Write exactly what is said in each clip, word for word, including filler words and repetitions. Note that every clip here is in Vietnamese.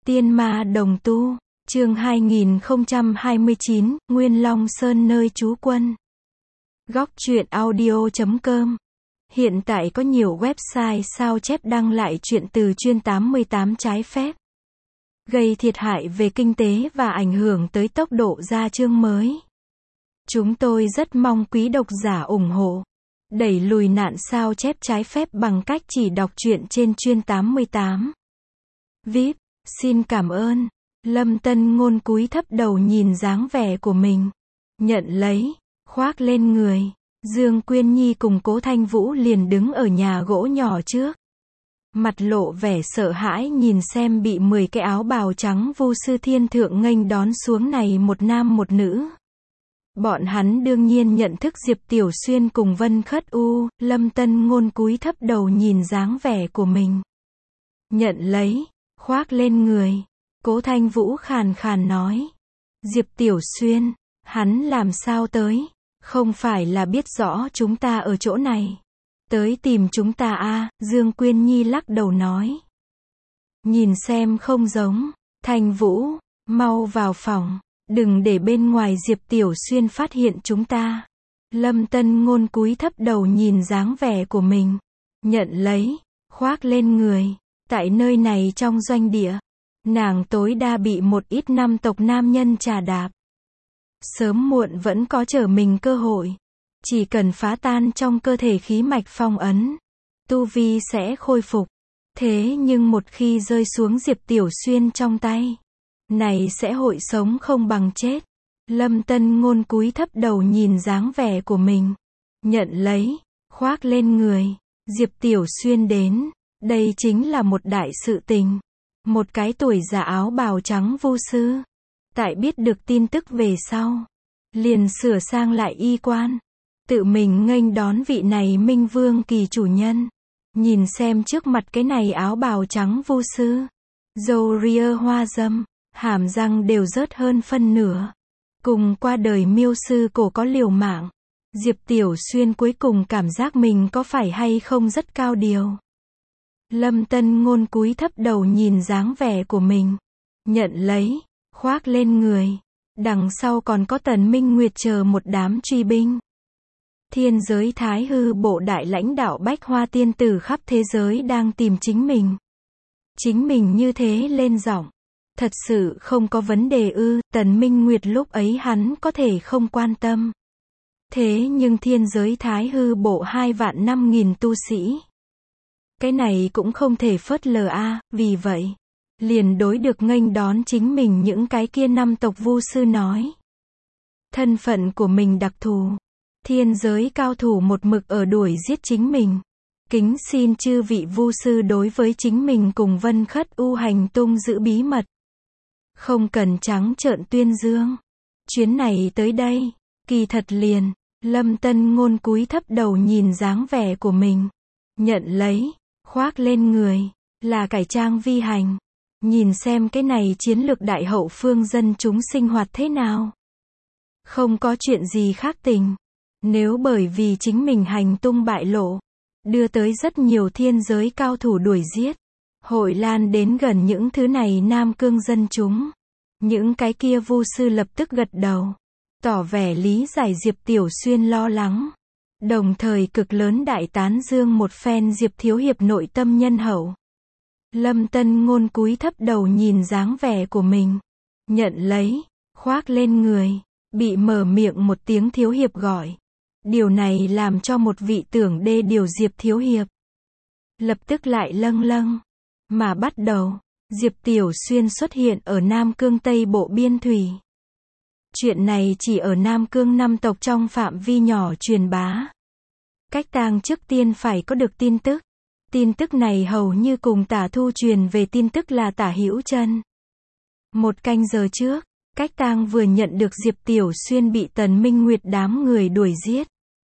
Tiên ma đồng tu, chương hai nghìn không trăm hai mươi chín, Nguyên Long Sơn nơi trú quân. Góc truyện audio chấm com. Hiện tại có nhiều website sao chép đăng lại truyện từ chuyên tám mươi tám trái phép, gây thiệt hại về kinh tế và ảnh hưởng tới tốc độ ra chương mới. Chúng tôi rất mong quý độc giả ủng hộ, đẩy lùi nạn sao chép trái phép bằng cách chỉ đọc truyện trên chuyên tám mươi tám. vê i pê, xin cảm ơn. Lâm Tân Ngôn cúi thấp đầu nhìn dáng vẻ của mình, nhận lấy, khoác lên người. Dương Quyên Nhi cùng Cố Thanh Vũ liền đứng ở nhà gỗ nhỏ trước, mặt lộ vẻ sợ hãi nhìn xem bị mười cái áo bào trắng vu sư thiên thượng nghênh đón xuống này một nam một nữ. Bọn hắn đương nhiên nhận thức Diệp Tiểu Xuyên cùng Vân Khất U. Lâm Tân Ngôn cúi thấp đầu nhìn dáng vẻ của mình, nhận lấy, khoác lên người. Cố Thanh Vũ khàn khàn nói, Diệp Tiểu Xuyên, hắn làm sao tới? Không phải là biết rõ chúng ta ở chỗ này, tới tìm chúng ta à? Dương Quyên Nhi lắc đầu nói, nhìn xem không giống. Thanh Vũ, mau vào phòng, đừng để bên ngoài Diệp Tiểu Xuyên phát hiện chúng ta. Lâm Tân Ngôn cúi thấp đầu nhìn dáng vẻ của mình, nhận lấy, khoác lên người. Tại nơi này trong doanh địa, nàng tối đa bị một ít nam tộc nam nhân trà đạp. Sớm muộn vẫn có trở mình cơ hội. Chỉ cần phá tan trong cơ thể khí mạch phong ấn, tu vi sẽ khôi phục. Thế nhưng một khi rơi xuống Diệp Tiểu Xuyên trong tay, này sẽ hội sống không bằng chết. Lâm Tân Ngôn cúi thấp đầu nhìn dáng vẻ của mình, nhận lấy, khoác lên người. Diệp Tiểu Xuyên đến, đây chính là một đại sự tình. Một cái tuổi già áo bào trắng vu sư, tại biết được tin tức về sau, liền sửa sang lại y quan, tự mình nghênh đón vị này Minh Vương kỳ chủ nhân. Nhìn xem trước mặt cái này áo bào trắng vu sư, râu ria hoa râm, hàm răng đều rớt hơn phân nửa, cùng qua đời miêu sư cổ có liều mạng. Diệp Tiểu Xuyên cuối cùng cảm giác mình có phải hay không rất cao điều. Lâm Tân Ngôn cúi thấp đầu nhìn dáng vẻ của mình, nhận lấy, khoác lên người. Đằng sau còn có Tần Minh Nguyệt chờ một đám truy binh. Thiên giới Thái Hư bộ đại lãnh đạo Bách Hoa tiên tử khắp thế giới đang tìm chính mình. Chính mình như thế lên giọng, thật sự không có vấn đề ư? Tần Minh Nguyệt lúc ấy hắn có thể không quan tâm. Thế nhưng thiên giới Thái Hư bộ hai vạn năm nghìn tu sĩ, cái này cũng không thể phớt lờ a. Vì vậy, liền đối được nghênh đón chính mình những cái kia năm tộc vu sư nói, thân phận của mình đặc thù, thiên giới cao thủ một mực ở đuổi giết chính mình. Kính xin chư vị vu sư đối với chính mình cùng Vân Khất U hành tung giữ bí mật, không cần trắng trợn tuyên dương. Chuyến này tới đây, kỳ thật liền. Lâm Tân Ngôn cúi thấp đầu nhìn dáng vẻ của mình, nhận lấy, khoác lên người, là cải trang vi hành. Nhìn xem cái này chiến lược đại hậu phương dân chúng sinh hoạt thế nào. Không có chuyện gì khác tình. Nếu bởi vì chính mình hành tung bại lộ, đưa tới rất nhiều thiên giới cao thủ đuổi giết, hội lan đến gần những thứ này Nam Cương dân chúng. Những cái kia vu sư lập tức gật đầu, tỏ vẻ lý giải Diệp Tiểu Xuyên lo lắng. Đồng thời cực lớn đại tán dương một phen Diệp Thiếu Hiệp nội tâm nhân hậu. Lâm Tân Ngôn cúi thấp đầu nhìn dáng vẻ của mình, nhận lấy, khoác lên người. Bị mở miệng một tiếng Thiếu Hiệp gọi, điều này làm cho một vị tưởng đê điều Diệp Thiếu Hiệp lập tức lại lâng lâng. Mà bắt đầu, Diệp Tiểu Xuyên xuất hiện ở Nam Cương Tây Bộ Biên Thủy. Chuyện này chỉ ở Nam Cương năm tộc trong phạm vi nhỏ truyền bá. Cách tang trước tiên phải có được tin tức. Tin tức này hầu như cùng Tả Thu truyền về tin tức là Tả Hữu Chân. Một canh giờ trước, Cách tang vừa nhận được Diệp Tiểu Xuyên bị Tần Minh Nguyệt đám người đuổi giết,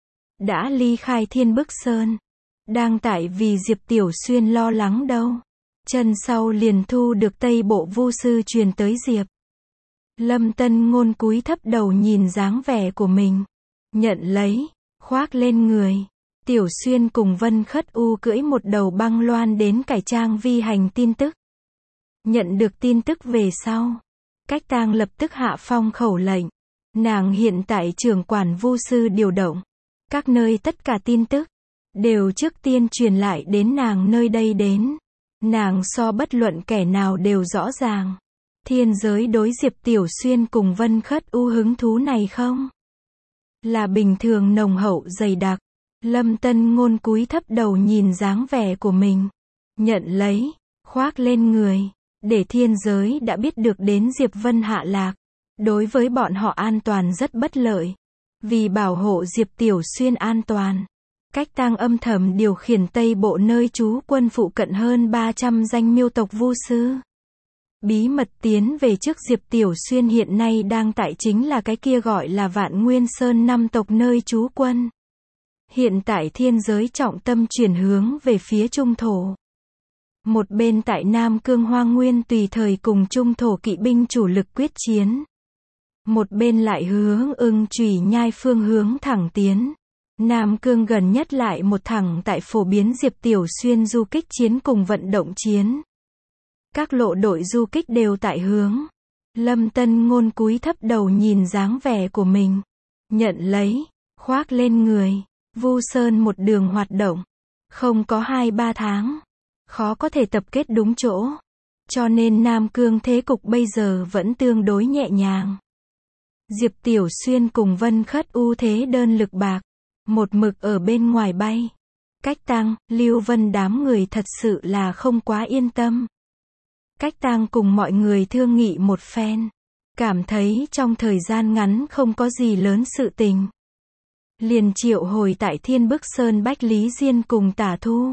đã ly khai Thiên Bức Sơn, đang tại vì Diệp Tiểu Xuyên lo lắng đâu. Chân sau liền thu được Tây Bộ vu sư truyền tới Diệp. Lâm Tân Ngôn cúi thấp đầu nhìn dáng vẻ của mình, nhận lấy, khoác lên người. Tiểu Xuyên cùng Vân Khất U cưỡi một đầu băng loan đến cải trang vi hành tin tức. Nhận được tin tức về sau, Cách Tang lập tức hạ phong khẩu lệnh. Nàng hiện tại trưởng quản vu sư điều động. Các nơi tất cả tin tức, đều trước tiên truyền lại đến nàng nơi đây đến. Nàng so bất luận kẻ nào đều rõ ràng. Thiên giới đối Diệp Tiểu Xuyên cùng Vân Khất U hứng thú này không? Là bình thường nồng hậu dày đặc. Lâm Tân Ngôn cúi thấp đầu nhìn dáng vẻ của mình. Nhận lấy, khoác lên người. Để thiên giới đã biết được đến Diệp Vân hạ lạc. Đối với bọn họ an toàn rất bất lợi. Vì bảo hộ Diệp Tiểu Xuyên an toàn, Cách Tang âm thầm điều khiển Tây Bộ nơi trú quân phụ cận hơn ba trăm danh miêu tộc vu sư. Bí mật tiến về trước Diệp Tiểu Xuyên hiện nay đang tại chính là cái kia gọi là Vạn Nguyên Sơn năm tộc nơi trú quân. Hiện tại thiên giới trọng tâm chuyển hướng về phía Trung Thổ. Một bên tại Nam Cương Hoa Nguyên tùy thời cùng Trung Thổ kỵ binh chủ lực quyết chiến. Một bên lại hướng Ưng Chủy Nhai phương hướng thẳng tiến. Nam Cương gần nhất lại một thẳng tại phổ biến Diệp Tiểu Xuyên du kích chiến cùng vận động chiến. Các lộ đội du kích đều tại hướng. Lâm Tân Ngôn cúi thấp đầu nhìn dáng vẻ của mình. Nhận lấy, khoác lên người. Vu Sơn một đường hoạt động. Không có hai ba tháng. Khó có thể tập kết đúng chỗ. Cho nên Nam Cương thế cục bây giờ vẫn tương đối nhẹ nhàng. Diệp Tiểu Xuyên cùng Vân Khất U thế đơn lực bạc. Một mực ở bên ngoài bay. Cách Tang, Lưu Vân đám người thật sự là không quá yên tâm. Cách Tang cùng mọi người thương nghị một phen. Cảm thấy trong thời gian ngắn không có gì lớn sự tình. Liền triệu hồi tại Thiên Bức Sơn Bách Lý Diên cùng Tả Thu.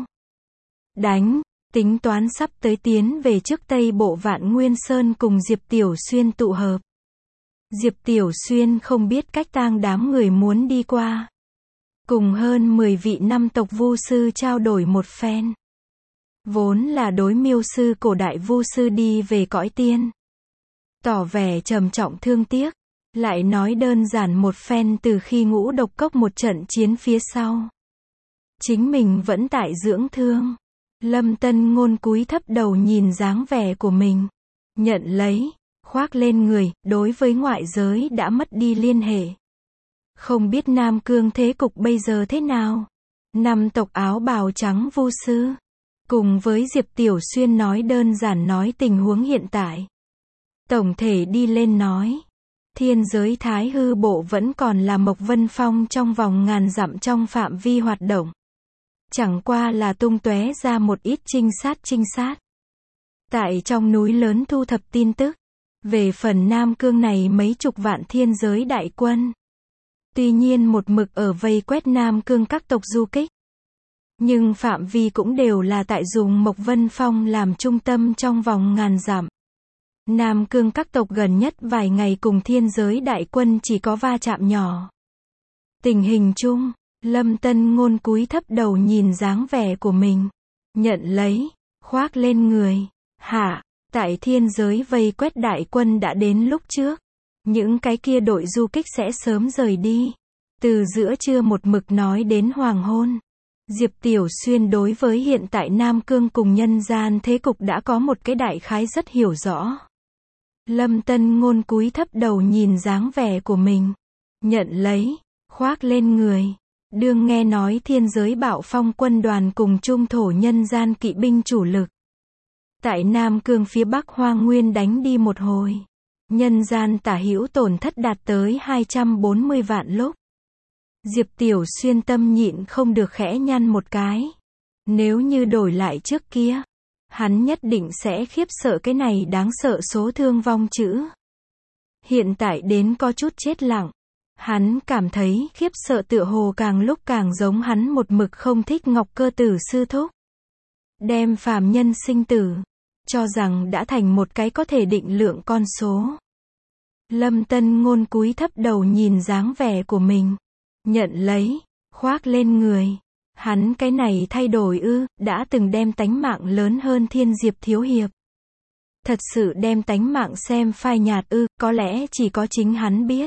Đánh, tính toán sắp tới tiến về trước Tây Bộ Vạn Nguyên Sơn cùng Diệp Tiểu Xuyên tụ hợp. Diệp Tiểu Xuyên không biết Cách Tang đám người muốn đi qua. Cùng hơn mười vị năm tộc vu sư trao đổi một phen. Vốn là đối miêu sư cổ đại vu sư đi về cõi tiên. Tỏ vẻ trầm trọng thương tiếc. Lại nói đơn giản một phen từ khi Ngũ Độc Cốc một trận chiến phía sau. Chính mình vẫn tại dưỡng thương. Lâm Tân Ngôn cúi thấp đầu nhìn dáng vẻ của mình. Nhận lấy, khoác lên người, đối với ngoại giới đã mất đi liên hệ. Không biết Nam Cương thế cục bây giờ thế nào? Năm tộc áo bào trắng vu sư. Cùng với Diệp Tiểu Xuyên nói đơn giản nói tình huống hiện tại. Tổng thể đi lên nói. Thiên giới Thái Hư Bộ vẫn còn là Mộc Vân Phong trong vòng ngàn dặm trong phạm vi hoạt động. Chẳng qua là tung tóe ra một ít trinh sát trinh sát. Tại trong núi lớn thu thập tin tức. Về phần Nam Cương này mấy chục vạn thiên giới đại quân. Tuy nhiên một mực ở vây quét Nam Cương các tộc du kích. Nhưng phạm vi cũng đều là tại dùng Mộc Vân Phong làm trung tâm trong vòng ngàn dặm. Nam Cương các tộc gần nhất vài ngày cùng thiên giới đại quân chỉ có va chạm nhỏ. Tình hình chung, Lâm Tân Ngôn cúi thấp đầu nhìn dáng vẻ của mình. Nhận lấy, khoác lên người. Hạ, tại thiên giới vây quét đại quân đã đến lúc trước. Những cái kia đội du kích sẽ sớm rời đi. Từ giữa trưa một mực nói đến hoàng hôn. Diệp Tiểu Xuyên đối với hiện tại Nam Cương cùng nhân gian thế cục đã có một cái đại khái rất hiểu rõ. Lâm Tân Ngôn cúi thấp đầu nhìn dáng vẻ của mình. Nhận lấy, khoác lên người. Đương nghe nói thiên giới Bạo Phong quân đoàn cùng Trung Thổ nhân gian kỵ binh chủ lực. Tại Nam Cương phía Bắc Hoa Nguyên đánh đi một hồi. Nhân gian tả hữu tổn thất đạt tới hai trăm bốn mươi vạn lúc. Diệp Tiểu Xuyên tâm nhịn không được khẽ nhăn một cái. Nếu như đổi lại trước kia, hắn nhất định sẽ khiếp sợ cái này đáng sợ số thương vong chữ. Hiện tại đến có chút chết lặng. Hắn cảm thấy khiếp sợ tựa hồ càng lúc càng giống hắn một mực không thích Ngọc Cơ Tử sư thúc. Đem phàm nhân sinh tử, cho rằng đã thành một cái có thể định lượng con số. Lâm Tân Ngôn cúi thấp đầu nhìn dáng vẻ của mình. Nhận lấy, khoác lên người. Hắn cái này thay đổi ư, đã từng đem tánh mạng lớn hơn Thiên Diệp thiếu hiệp. Thật sự đem tánh mạng xem phai nhạt ư, có lẽ chỉ có chính hắn biết.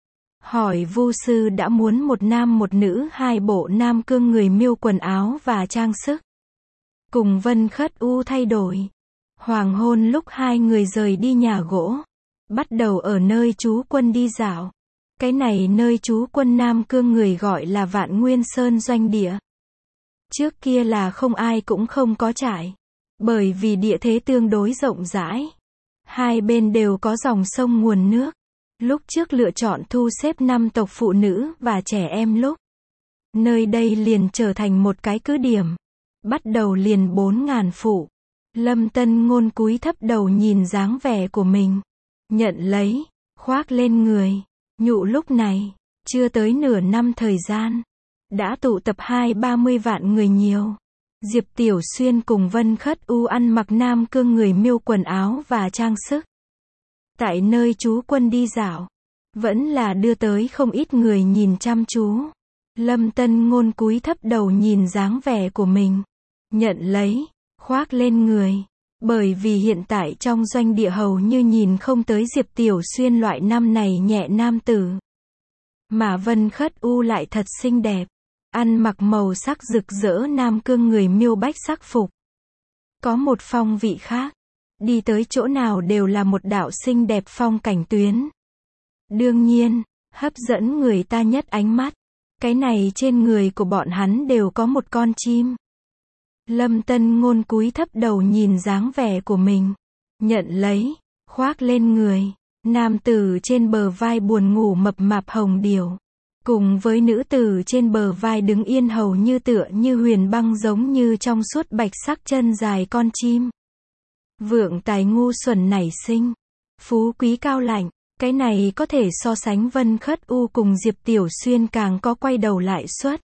Hỏi vu sư đã muốn một nam một nữ hai bộ Nam Cương người miêu quần áo và trang sức. Cùng Vân Khất U thay đổi. Hoàng hôn lúc hai người rời đi nhà gỗ, bắt đầu ở nơi trú quân đi dạo. Cái này nơi trú quân Nam Cương người gọi là Vạn Nguyên Sơn doanh địa. Trước kia là không ai cũng không có trải. Bởi vì địa thế tương đối rộng rãi. Hai bên đều có dòng sông nguồn nước. Lúc trước lựa chọn thu xếp năm tộc phụ nữ và trẻ em lúc. Nơi đây liền trở thành một cái cứ điểm. Bắt đầu liền bốn ngàn phụ. Lâm Tân Ngôn cúi thấp đầu nhìn dáng vẻ của mình. Nhận lấy, khoác lên người. Nhụ lúc này, chưa tới nửa năm thời gian. Đã tụ tập hai ba mươi vạn người nhiều. Diệp Tiểu Xuyên cùng Vân Khất U ăn mặc Nam Cương người Miêu quần áo và trang sức. Tại nơi trú quân đi dạo, vẫn là đưa tới không ít người nhìn chăm chú. Lâm Tân Ngôn cúi thấp đầu nhìn dáng vẻ của mình. Nhận lấy, khoác lên người. Bởi vì hiện tại trong doanh địa hầu như nhìn không tới Diệp Tiểu Xuyên loại năm này nhẹ nam tử. Mà Vân Khất U lại thật xinh đẹp. Ăn mặc màu sắc rực rỡ Nam Cương người Miêu bách sắc phục. Có một phong vị khác. Đi tới chỗ nào đều là một đạo xinh đẹp phong cảnh tuyến. Đương nhiên, hấp dẫn người ta nhất ánh mắt. Cái này trên người của bọn hắn đều có một con chim. Lâm Tân Ngôn cúi thấp đầu nhìn dáng vẻ của mình. Nhận lấy, khoác lên người. Nam tử trên bờ vai buồn ngủ mập mạp hồng điều. Cùng với nữ tử trên bờ vai đứng yên hầu như tựa như huyền băng giống như trong suốt bạch sắc chân dài con chim. Vượng tài ngu xuẩn nảy sinh. Phú quý cao lạnh. Cái này có thể so sánh Vân Khất U cùng Diệp Tiểu Xuyên càng có quay đầu lại suất.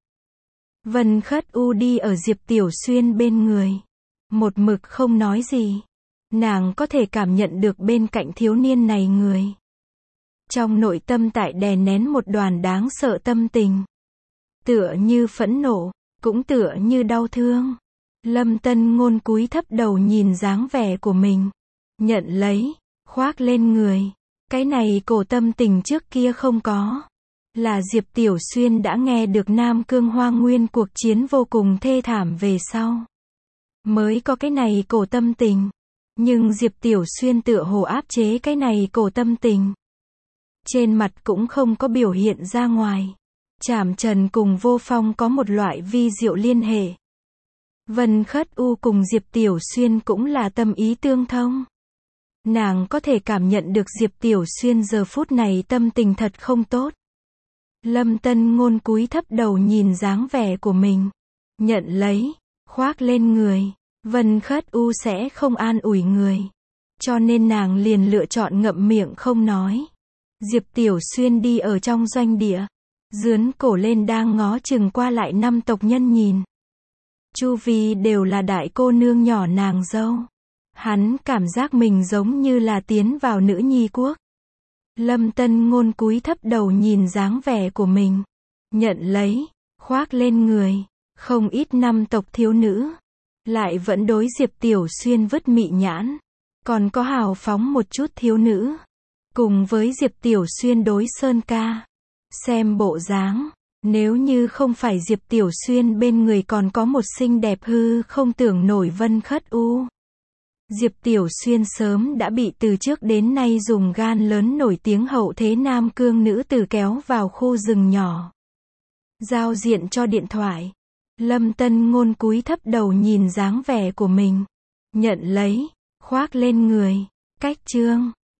Vân Khất U đi ở Diệp Tiểu Xuyên bên người. Một mực không nói gì. Nàng có thể cảm nhận được bên cạnh thiếu niên này người. Trong nội tâm tại đè nén một đoàn đáng sợ tâm tình. Tựa như phẫn nộ, cũng tựa như đau thương. Lâm Tân Ngôn cúi thấp đầu nhìn dáng vẻ của mình. Nhận lấy, khoác lên người. Cái này cổ tâm tình trước kia không có. Là Diệp Tiểu Xuyên đã nghe được Nam Cương Hoang Nguyên cuộc chiến vô cùng thê thảm về sau. Mới có cái này cổ tâm tình. Nhưng Diệp Tiểu Xuyên tựa hồ áp chế cái này cổ tâm tình. Trên mặt cũng không có biểu hiện ra ngoài. Trảm Trần cùng Vô Phong có một loại vi diệu liên hệ. Vân Khất U cùng Diệp Tiểu Xuyên cũng là tâm ý tương thông. Nàng có thể cảm nhận được Diệp Tiểu Xuyên giờ phút này tâm tình thật không tốt. Lâm Tân Ngôn cúi thấp đầu nhìn dáng vẻ của mình. Nhận lấy, khoác lên người. Vân Khất U sẽ không an ủi người. Cho nên nàng liền lựa chọn ngậm miệng không nói. Diệp Tiểu Xuyên đi ở trong doanh địa. Dướn cổ lên đang ngó chừng qua lại năm tộc nhân nhìn. Chu vi đều là đại cô nương nhỏ nàng dâu. Hắn cảm giác mình giống như là tiến vào nữ nhi quốc. Lâm Tân Ngôn cúi thấp đầu nhìn dáng vẻ của mình. Nhận lấy, khoác lên người. Không ít năm tộc thiếu nữ. Lại vẫn đối Diệp Tiểu Xuyên vứt mị nhãn. Còn có hào phóng một chút thiếu nữ. Cùng với Diệp Tiểu Xuyên đối Sơn ca. Xem bộ dáng. Nếu như không phải Diệp Tiểu Xuyên bên người còn có một xinh đẹp hư không tưởng nổi Vân Khất U. Diệp Tiểu Xuyên sớm đã bị từ trước đến nay dùng gan lớn nổi tiếng hậu thế Nam Cương nữ tử kéo vào khu rừng nhỏ. Giao diện cho điện thoại. Lâm Tân Ngôn cúi thấp đầu nhìn dáng vẻ của mình. Nhận lấy, khoác lên người. Cách chương.